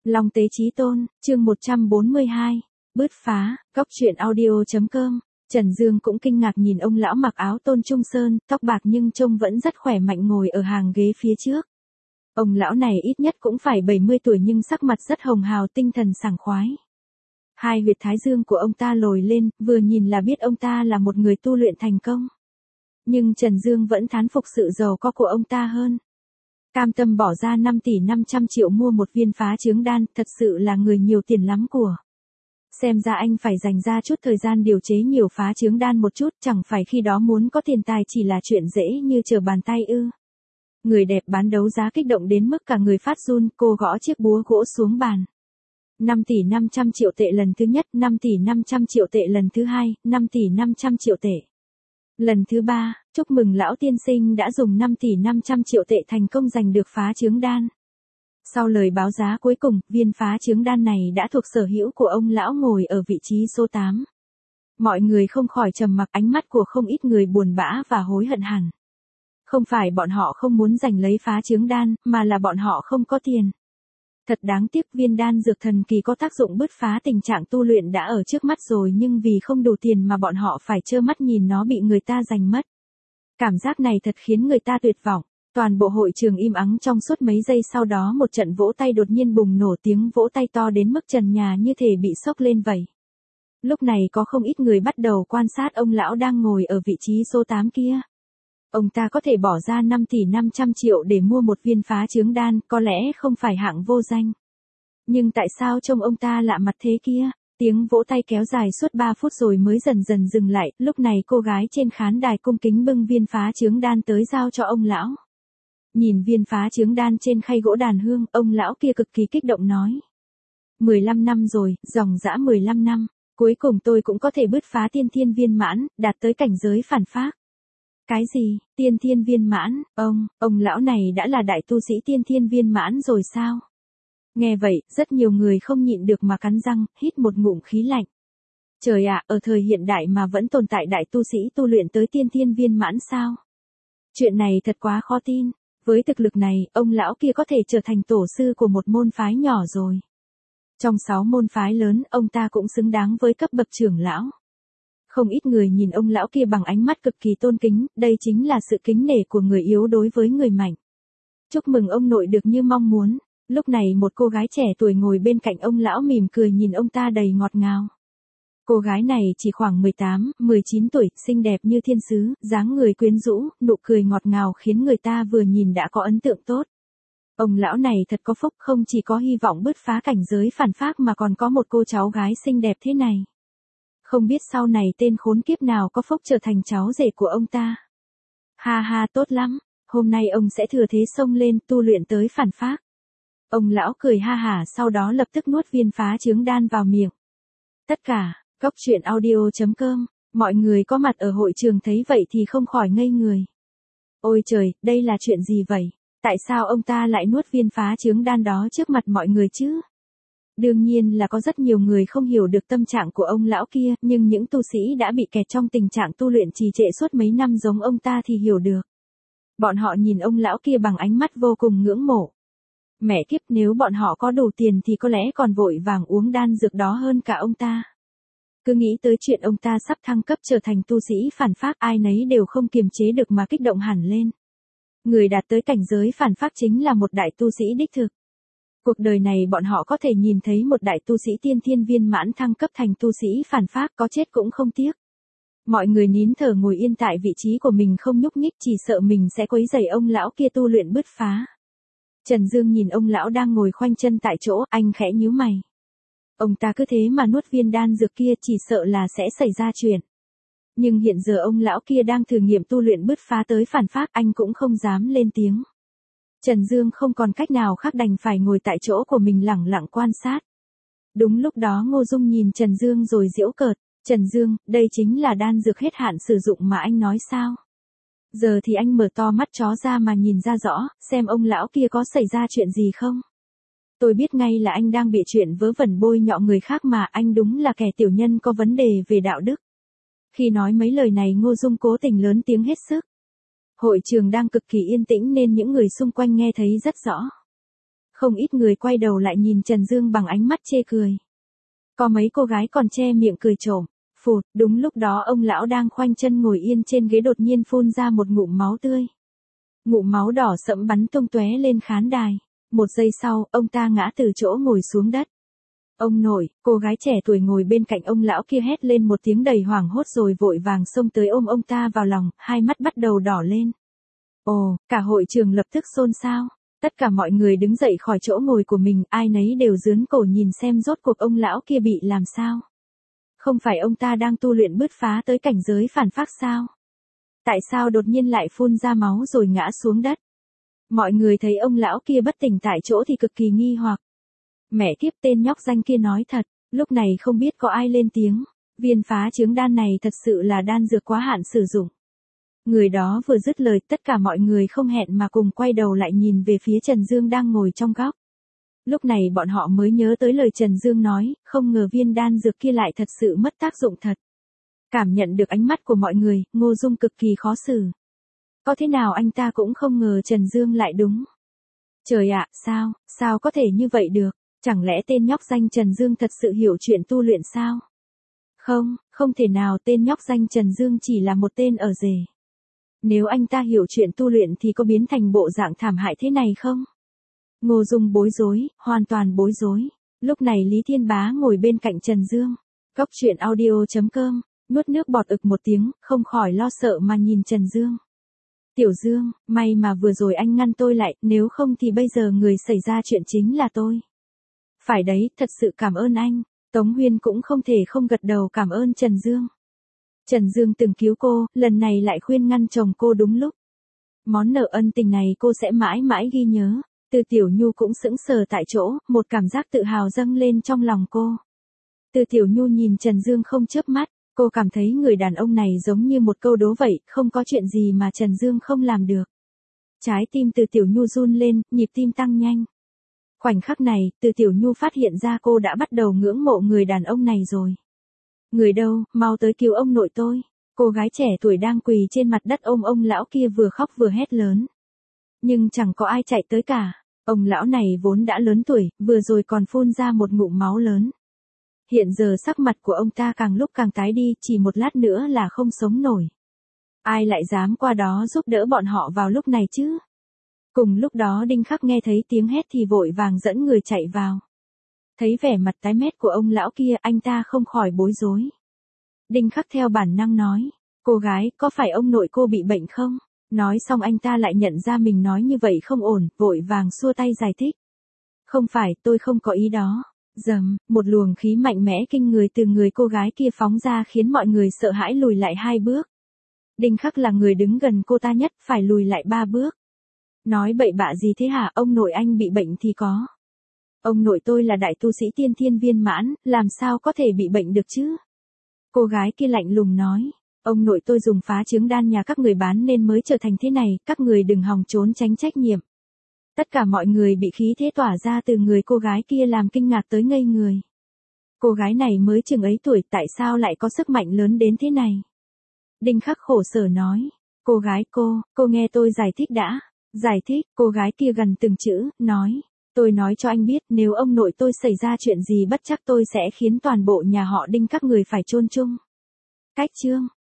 Long Tế Chí Tôn, chương 142, bứt phá, góc truyện audio.com. Trần Dương cũng kinh ngạc nhìn ông lão mặc áo tôn trung sơn, tóc bạc nhưng trông vẫn rất khỏe mạnh ngồi ở hàng ghế phía trước. Ông lão này ít nhất cũng phải 70 tuổi nhưng sắc mặt rất hồng hào, tinh thần sảng khoái. Hai huyệt thái dương của ông ta lồi lên, vừa nhìn là biết ông ta là một người tu luyện thành công. Nhưng Trần Dương vẫn thán phục sự giàu có của ông ta hơn. Cam tâm bỏ ra 5 tỷ 500 triệu mua một viên phá chướng đan, thật sự là người nhiều tiền lắm của. Xem ra anh phải dành ra chút thời gian điều chế nhiều phá chướng đan một chút, chẳng phải khi đó muốn có tiền tài chỉ là chuyện dễ như trở bàn tay ư. Người đẹp bán đấu giá kích động đến mức cả người phát run, cô gõ chiếc búa gỗ xuống bàn. 5 tỷ 500 triệu tệ lần thứ nhất, 5 tỷ 500 triệu tệ lần thứ hai, 5 tỷ 500 triệu tệ. Lần thứ ba, chúc mừng lão tiên sinh đã dùng 5 tỷ 500 triệu tệ thành công giành được phá chướng đan. Sau lời báo giá cuối cùng, viên phá chướng đan này đã thuộc sở hữu của ông lão ngồi ở vị trí số 8. Mọi người không khỏi trầm mặc, ánh mắt của không ít người buồn bã và hối hận hẳn. Không phải bọn họ không muốn giành lấy phá chướng đan, mà là bọn họ không có tiền. Thật đáng tiếc, viên đan dược thần kỳ có tác dụng bứt phá tình trạng tu luyện đã ở trước mắt rồi, nhưng vì không đủ tiền mà bọn họ phải trơ mắt nhìn nó bị người ta giành mất. Cảm giác này thật khiến người ta tuyệt vọng. Toàn bộ hội trường im ắng trong suốt mấy giây, sau đó một trận vỗ tay đột nhiên bùng nổ, tiếng vỗ tay to đến mức trần nhà như thể bị sốc lên vậy. Lúc này có không ít người bắt đầu quan sát ông lão đang ngồi ở vị trí số 8 kia. Ông ta có thể bỏ ra 5 tỷ 500 triệu để mua một viên phá chướng đan, có lẽ không phải hạng vô danh. Nhưng tại sao trông ông ta lạ mặt thế kia? Tiếng vỗ tay kéo dài suốt 3 phút rồi mới dần dần dừng lại, lúc này cô gái trên khán đài cung kính bưng viên phá chướng đan tới giao cho ông lão. Nhìn viên phá chướng đan trên khay gỗ đàn hương, ông lão kia cực kỳ kích động nói. 15 năm rồi, dòng dã 15 năm, cuối cùng tôi cũng có thể bứt phá tiên thiên viên mãn, đạt tới cảnh giới phản phác. Cái gì, tiên thiên viên mãn, ông lão này đã là đại tu sĩ tiên thiên viên mãn rồi sao? Nghe vậy, rất nhiều người không nhịn được mà cắn răng, hít một ngụm khí lạnh. Trời ạ, ở thời hiện đại mà vẫn tồn tại đại tu sĩ tu luyện tới tiên thiên viên mãn sao? Chuyện này thật quá khó tin. Với thực lực này, ông lão kia có thể trở thành tổ sư của một môn phái nhỏ rồi. Trong 6 môn phái lớn, ông ta cũng xứng đáng với cấp bậc trưởng lão. Không ít người nhìn ông lão kia bằng ánh mắt cực kỳ tôn kính, đây chính là sự kính nể của người yếu đối với người mạnh. Chúc mừng ông nội được như mong muốn. Lúc này một cô gái trẻ tuổi ngồi bên cạnh ông lão mỉm cười nhìn ông ta đầy ngọt ngào. Cô gái này chỉ khoảng 18, 19 tuổi, xinh đẹp như thiên sứ, dáng người quyến rũ, nụ cười ngọt ngào khiến người ta vừa nhìn đã có ấn tượng tốt. Ông lão này thật có phúc, không chỉ có hy vọng bứt phá cảnh giới phản phác mà còn có một cô cháu gái xinh đẹp thế này. Không biết sau này tên khốn kiếp nào có phúc trở thành cháu rể của ông ta. Ha ha, tốt lắm, hôm nay ông sẽ thừa thế xông lên tu luyện tới phản phác. Ông lão cười ha hả, sau đó lập tức nuốt viên phá chướng đan vào miệng. Tất cả, góc truyện audio.com, mọi người có mặt ở hội trường thấy vậy thì không khỏi ngây người. Ôi trời, đây là chuyện gì vậy? Tại sao ông ta lại nuốt viên phá chướng đan đó trước mặt mọi người chứ? Đương nhiên là có rất nhiều người không hiểu được tâm trạng của ông lão kia, nhưng những tu sĩ đã bị kẹt trong tình trạng tu luyện trì trệ suốt mấy năm giống ông ta thì hiểu được. Bọn họ nhìn ông lão kia bằng ánh mắt vô cùng ngưỡng mộ. Mẹ kiếp, nếu bọn họ có đủ tiền thì có lẽ còn vội vàng uống đan dược đó hơn cả ông ta. Cứ nghĩ tới chuyện ông ta sắp thăng cấp trở thành tu sĩ phản phác, ai nấy đều không kiềm chế được mà kích động hẳn lên. Người đạt tới cảnh giới phản phác chính là một đại tu sĩ đích thực. Cuộc đời này bọn họ có thể nhìn thấy một đại tu sĩ tiên thiên viên mãn thăng cấp thành tu sĩ phản phác, có chết cũng không tiếc. Mọi người nín thở ngồi yên tại vị trí của mình không nhúc nhích, chỉ sợ mình sẽ quấy rầy ông lão kia tu luyện bứt phá. Trần Dương nhìn ông lão đang ngồi khoanh chân tại chỗ, anh khẽ nhíu mày. Ông ta cứ thế mà nuốt viên đan dược kia chỉ sợ là sẽ xảy ra chuyện. Nhưng hiện giờ ông lão kia đang thử nghiệm tu luyện bứt phá tới phản phác, anh cũng không dám lên tiếng. Trần Dương không còn cách nào khác đành phải ngồi tại chỗ của mình lẳng lặng quan sát. Đúng lúc đó Ngô Dung nhìn Trần Dương rồi giễu cợt. Trần Dương, đây chính là đan dược hết hạn sử dụng mà anh nói sao? Giờ thì anh mở to mắt chó ra mà nhìn ra rõ, xem ông lão kia có xảy ra chuyện gì không? Tôi biết ngay là anh đang bị chuyện vớ vẩn bôi nhọ người khác mà, anh đúng là kẻ tiểu nhân có vấn đề về đạo đức. Khi nói mấy lời này Ngô Dung cố tình lớn tiếng hết sức. Hội trường đang cực kỳ yên tĩnh nên những người xung quanh nghe thấy rất rõ. Không ít người quay đầu lại nhìn Trần Dương bằng ánh mắt chê cười. Có mấy cô gái còn che miệng cười trộm. Phụt, đúng lúc đó ông lão đang khoanh chân ngồi yên trên ghế đột nhiên phun ra một ngụm máu tươi. Ngụm máu đỏ sẫm bắn tung tóe lên khán đài. Một giây sau, ông ta ngã từ chỗ ngồi xuống đất. Ông nội, cô gái trẻ tuổi ngồi bên cạnh ông lão kia hét lên một tiếng đầy hoảng hốt rồi vội vàng xông tới ôm ông ta vào lòng, hai mắt bắt đầu đỏ lên. Ồ, cả hội trường lập tức xôn xao. Tất cả mọi người đứng dậy khỏi chỗ ngồi của mình, ai nấy đều giương cổ nhìn xem rốt cuộc ông lão kia bị làm sao. Không phải ông ta đang tu luyện bứt phá tới cảnh giới phản phác sao? Tại sao đột nhiên lại phun ra máu rồi ngã xuống đất? Mọi người thấy ông lão kia bất tỉnh tại chỗ thì cực kỳ nghi hoặc. Mẹ kiếp, tên nhóc danh kia nói thật, lúc này không biết có ai lên tiếng. Viên phá trướng đan này thật sự là đan dược quá hạn sử dụng. Người đó vừa dứt lời, tất cả mọi người không hẹn mà cùng quay đầu lại nhìn về phía Trần Dương đang ngồi trong góc. Lúc này bọn họ mới nhớ tới lời Trần Dương nói, không ngờ viên đan dược kia lại thật sự mất tác dụng thật. Cảm nhận được ánh mắt của mọi người, Ngô Dung cực kỳ khó xử. Có thế nào anh ta cũng không ngờ Trần Dương lại đúng. Trời ạ, sao có thể như vậy được? Chẳng lẽ tên nhóc danh Trần Dương thật sự hiểu chuyện tu luyện sao? Không thể nào, tên nhóc danh Trần Dương chỉ là một tên ở rể. Nếu anh ta hiểu chuyện tu luyện thì có biến thành bộ dạng thảm hại thế này không? Ngô Dung bối rối, hoàn toàn bối rối. Lúc này Lý Thiên Bá ngồi bên cạnh Trần Dương. Cốc truyện audio.com, nuốt nước bọt ực một tiếng, không khỏi lo sợ mà nhìn Trần Dương. Tiểu Dương, may mà vừa rồi anh ngăn tôi lại, nếu không thì bây giờ người xảy ra chuyện chính là tôi. Phải đấy, thật sự cảm ơn anh. Tống Huyên cũng không thể không gật đầu cảm ơn Trần Dương. Trần Dương từng cứu cô, lần này lại khuyên ngăn chồng cô đúng lúc. Món nợ ân tình này cô sẽ mãi mãi ghi nhớ. Từ Tiểu Nhu cũng sững sờ tại chỗ, một cảm giác tự hào dâng lên trong lòng cô. Từ Tiểu Nhu nhìn Trần Dương không chớp mắt, cô cảm thấy người đàn ông này giống như một câu đố vậy, không có chuyện gì mà Trần Dương không làm được. Trái tim Từ Tiểu Nhu run lên, nhịp tim tăng nhanh. Khoảnh khắc này, Từ Tiểu Nhu phát hiện ra cô đã bắt đầu ngưỡng mộ người đàn ông này rồi. Người đâu, mau tới cứu ông nội tôi. Cô gái trẻ tuổi đang quỳ trên mặt đất ôm ông lão kia vừa khóc vừa hét lớn. Nhưng chẳng có ai chạy tới cả. Ông lão này vốn đã lớn tuổi, vừa rồi còn phun ra một ngụm máu lớn. Hiện giờ sắc mặt của ông ta càng lúc càng tái đi, chỉ một lát nữa là không sống nổi. Ai lại dám qua đó giúp đỡ bọn họ vào lúc này chứ? Cùng lúc đó Đinh Khắc nghe thấy tiếng hét thì vội vàng dẫn người chạy vào. Thấy vẻ mặt tái mét của ông lão kia, anh ta không khỏi bối rối. Đinh Khắc theo bản năng nói, cô gái, có phải ông nội cô bị bệnh không? Nói xong anh ta lại nhận ra mình nói như vậy không ổn, vội vàng xua tay giải thích. Không phải, tôi không có ý đó. Dầm, một luồng khí mạnh mẽ kinh người từ người cô gái kia phóng ra khiến mọi người sợ hãi lùi lại 2 bước. Đinh Khắc là người đứng gần cô ta nhất, phải lùi lại 3 bước. Nói bậy bạ gì thế hả, ông nội anh bị bệnh thì có. Ông nội tôi là đại tu sĩ tiên thiên viên mãn, làm sao có thể bị bệnh được chứ? Cô gái kia lạnh lùng nói. Ông nội tôi dùng phá trướng đan nhà các người bán nên mới trở thành thế này, các người đừng hòng trốn tránh trách nhiệm. Tất cả mọi người bị khí thế tỏa ra từ người cô gái kia làm kinh ngạc tới ngây người. Cô gái này mới chừng ấy tuổi, tại sao lại có sức mạnh lớn đến thế này? Đinh Khắc khổ sở nói. Cô gái cô nghe tôi giải thích đã. Giải thích, cô gái kia gần từng chữ, nói. Tôi nói cho anh biết, nếu ông nội tôi xảy ra chuyện gì bất chắc tôi sẽ khiến toàn bộ nhà họ Đinh các người phải chôn chung. Cách chương.